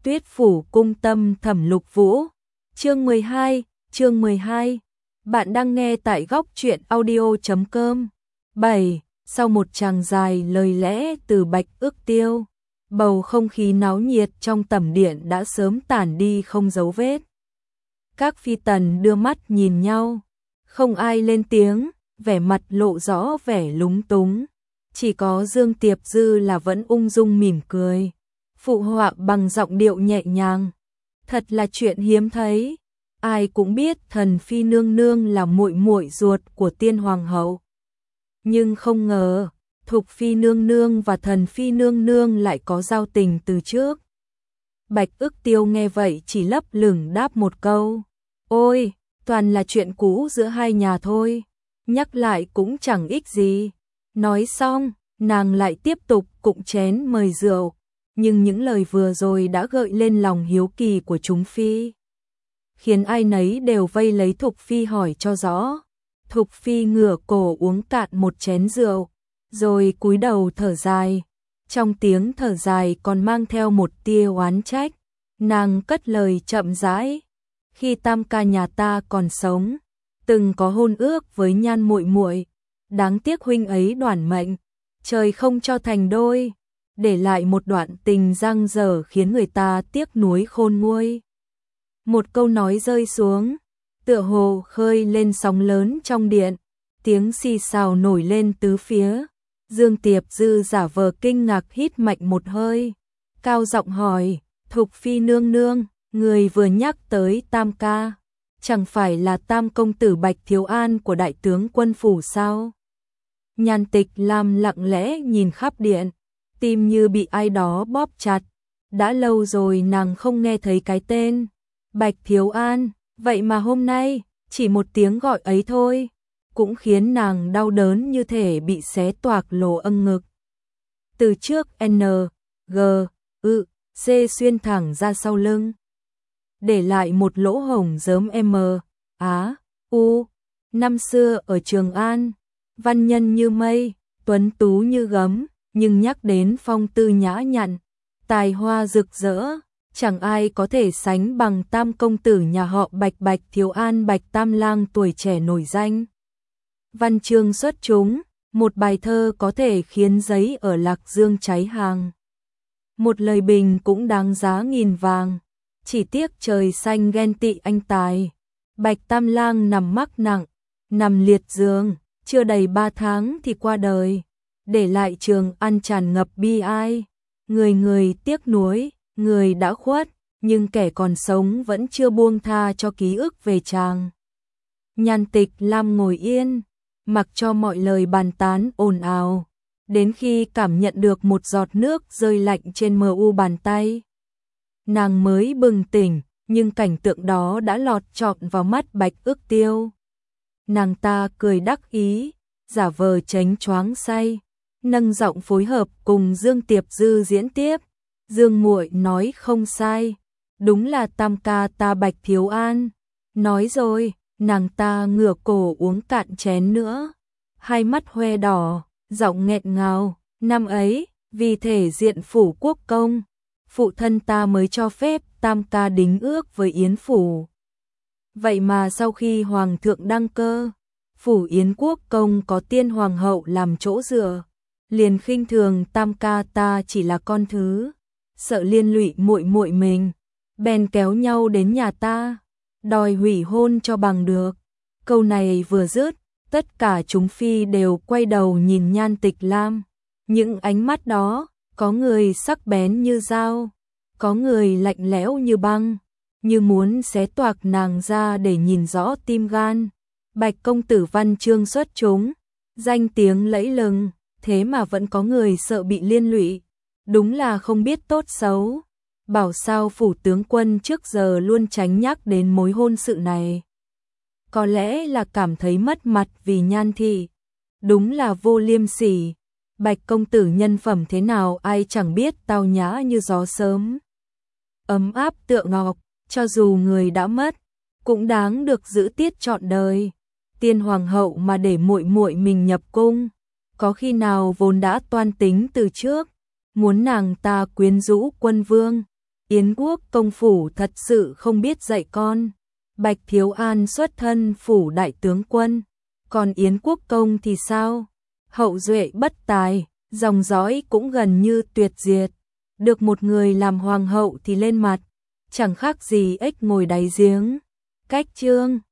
Tuyết phủ cung tâm Thẩm Lục Vũ. Chương 12. Bạn đang nghe tại góc truyện audio.com. 7. Sau một tràng dài lời lẽ từ Bạch Ước Tiêu, bầu không khí náo nhiệt trong tẩm điện đã sớm tản đi không dấu vết. Các phi tần đưa mắt nhìn nhau, không ai lên tiếng, vẻ mặt lộ rõ vẻ lúng túng. Chỉ có Dương Tiệp Dư là vẫn ung dung mỉm cười, phụ họa bằng giọng điệu nhẹ nhàng. Thật là chuyện hiếm thấy, ai cũng biết Thần Phi nương nương là muội muội ruột của Tiên Hoàng hậu. Nhưng không ngờ, Thục Phi nương nương và Thần Phi nương nương lại có giao tình từ trước. Bạch Ước Tiêu nghe vậy chỉ lấp lửng đáp một câu: "Ôi, toàn là chuyện cũ giữa hai nhà thôi, nhắc lại cũng chẳng ích gì." Nói xong, nàng lại tiếp tục cụng chén mời rượu, nhưng những lời vừa rồi đã gợi lên lòng hiếu kỳ của chúng phi, khiến ai nấy đều vây lấy Thục Phi hỏi cho rõ. Thục Phi ngửa cổ uống cạn một chén rượu, rồi cúi đầu thở dài. Trong tiếng thở dài còn mang theo một tia oán trách, nàng cất lời chậm rãi: "Khi tam ca nhà ta còn sống, từng có hôn ước với Nhan muội muội, đáng tiếc huynh ấy đoản mệnh, trời không cho thành đôi, để lại một đoạn tình dang dở khiến người ta tiếc nuối khôn nguôi." Một câu nói rơi xuống, tựa hồ khơi lên sóng lớn trong điện, tiếng xì xào nổi lên tứ phía. Dương Tiệp Dư giả vờ kinh ngạc hít mạnh một hơi, cao giọng hỏi: "Thục Phi nương nương, người vừa nhắc tới tam ca, chẳng phải là tam công tử Bạch Thiếu An của đại tướng quân phủ sao?" Nhan Tịch Lam lặng lẽ nhìn khắp điện, tim như bị ai đó bóp chặt. Đã lâu rồi nàng không nghe thấy cái tên Bạch Thiếu An, vậy mà hôm nay, chỉ một tiếng gọi ấy thôi, cũng khiến nàng đau đớn như thể bị xé toạc lỗ âng ngực. Từ trước N, G, U, C xuyên thẳng ra sau lưng, để lại một lỗ hổng rớm M, Á, U. Năm xưa ở Trường An, văn nhân như mây, tuấn tú như gấm, nhưng nhắc đến phong tư nhã nhặn, tài hoa rực rỡ, chẳng ai có thể sánh bằng tam công tử nhà họ Bạch Bạch Thiếu An Bạch Tam Lang tuổi trẻ nổi danh. Văn chương xuất chúng, một bài thơ có thể khiến giấy ở Lạc Dương cháy hàng. Một lời bình cũng đáng giá nghìn vàng, chỉ tiếc trời xanh ghen tị anh tài. Bạch Tam Lang nằm mắc nặng, nằm liệt giường, chưa đầy 3 tháng thì qua đời, để lại Trường An tràn ngập bi ai. Người người tiếc nuối, người đã khuất, nhưng kẻ còn sống vẫn chưa buông tha cho ký ức về chàng. Nhan Tịch Lam ngồi yên, mặc cho mọi lời bàn tán ồn ào, đến khi cảm nhận được một giọt nước rơi lạnh trên mu bàn tay, nàng mới bừng tỉnh, nhưng cảnh tượng đó đã lọt trọn vào mắt Bạch Ước Tiêu. Nàng ta cười đắc ý, giả vờ chánh choáng say, nâng giọng phối hợp cùng Dương Tiệp Dư diễn tiếp: "Dương muội nói không sai, đúng là tam ca ta Bạch Thiếu An." Nói rồi, nàng ta ngửa cổ uống cạn chén nữa, hai mắt hoe đỏ, giọng nghẹn ngào: "Năm ấy, vì thể diện phủ quốc công, phụ thân ta mới cho phép tam ca đính ước với Yến phủ. Vậy mà sau khi hoàng thượng đăng cơ, phủ Yến quốc công có Tiên Hoàng hậu làm chỗ dựa, liền khinh thường tam ca ta chỉ là con thứ, sợ liên lụy muội muội mình, bèn kéo nhau đến nhà ta, đòi hủy hôn cho bằng được." Câu này vừa dứt, tất cả chúng phi đều quay đầu nhìn Nhan Tịch Lam. Những ánh mắt đó, có người sắc bén như dao, có người lạnh lẽo như băng, như muốn xé toạc nàng ra để nhìn rõ tim gan. Bạch công tử văn chương xuất chúng, danh tiếng lẫy lừng, thế mà vẫn có người sợ bị liên lụy, đúng là không biết tốt xấu. Bảo sao phủ tướng quân trước giờ luôn tránh nhắc đến mối hôn sự này. Có lẽ là cảm thấy mất mặt vì Nhan thị, đúng là vô liêm sỉ. Bạch công tử nhân phẩm thế nào ai chẳng biết, tao nhã như gió sớm, ấm áp tựa ngọc, cho dù người đã mất, cũng đáng được giữ tiết trọn đời. Tiên Hoàng hậu mà để muội muội mình nhập cung, có khi nào vốn đã toan tính từ trước, muốn nàng ta quyến rũ quân vương, Yến Quốc công phủ thật sự không biết dạy con. Bạch Thiếu An xuất thân phủ đại tướng quân, còn Yến Quốc công thì sao? Hậu duệ bất tài, dòng dõi cũng gần như tuyệt diệt. Được một người làm hoàng hậu thì lên mặt, chẳng khác gì ếch ngồi đáy giếng. Cách chương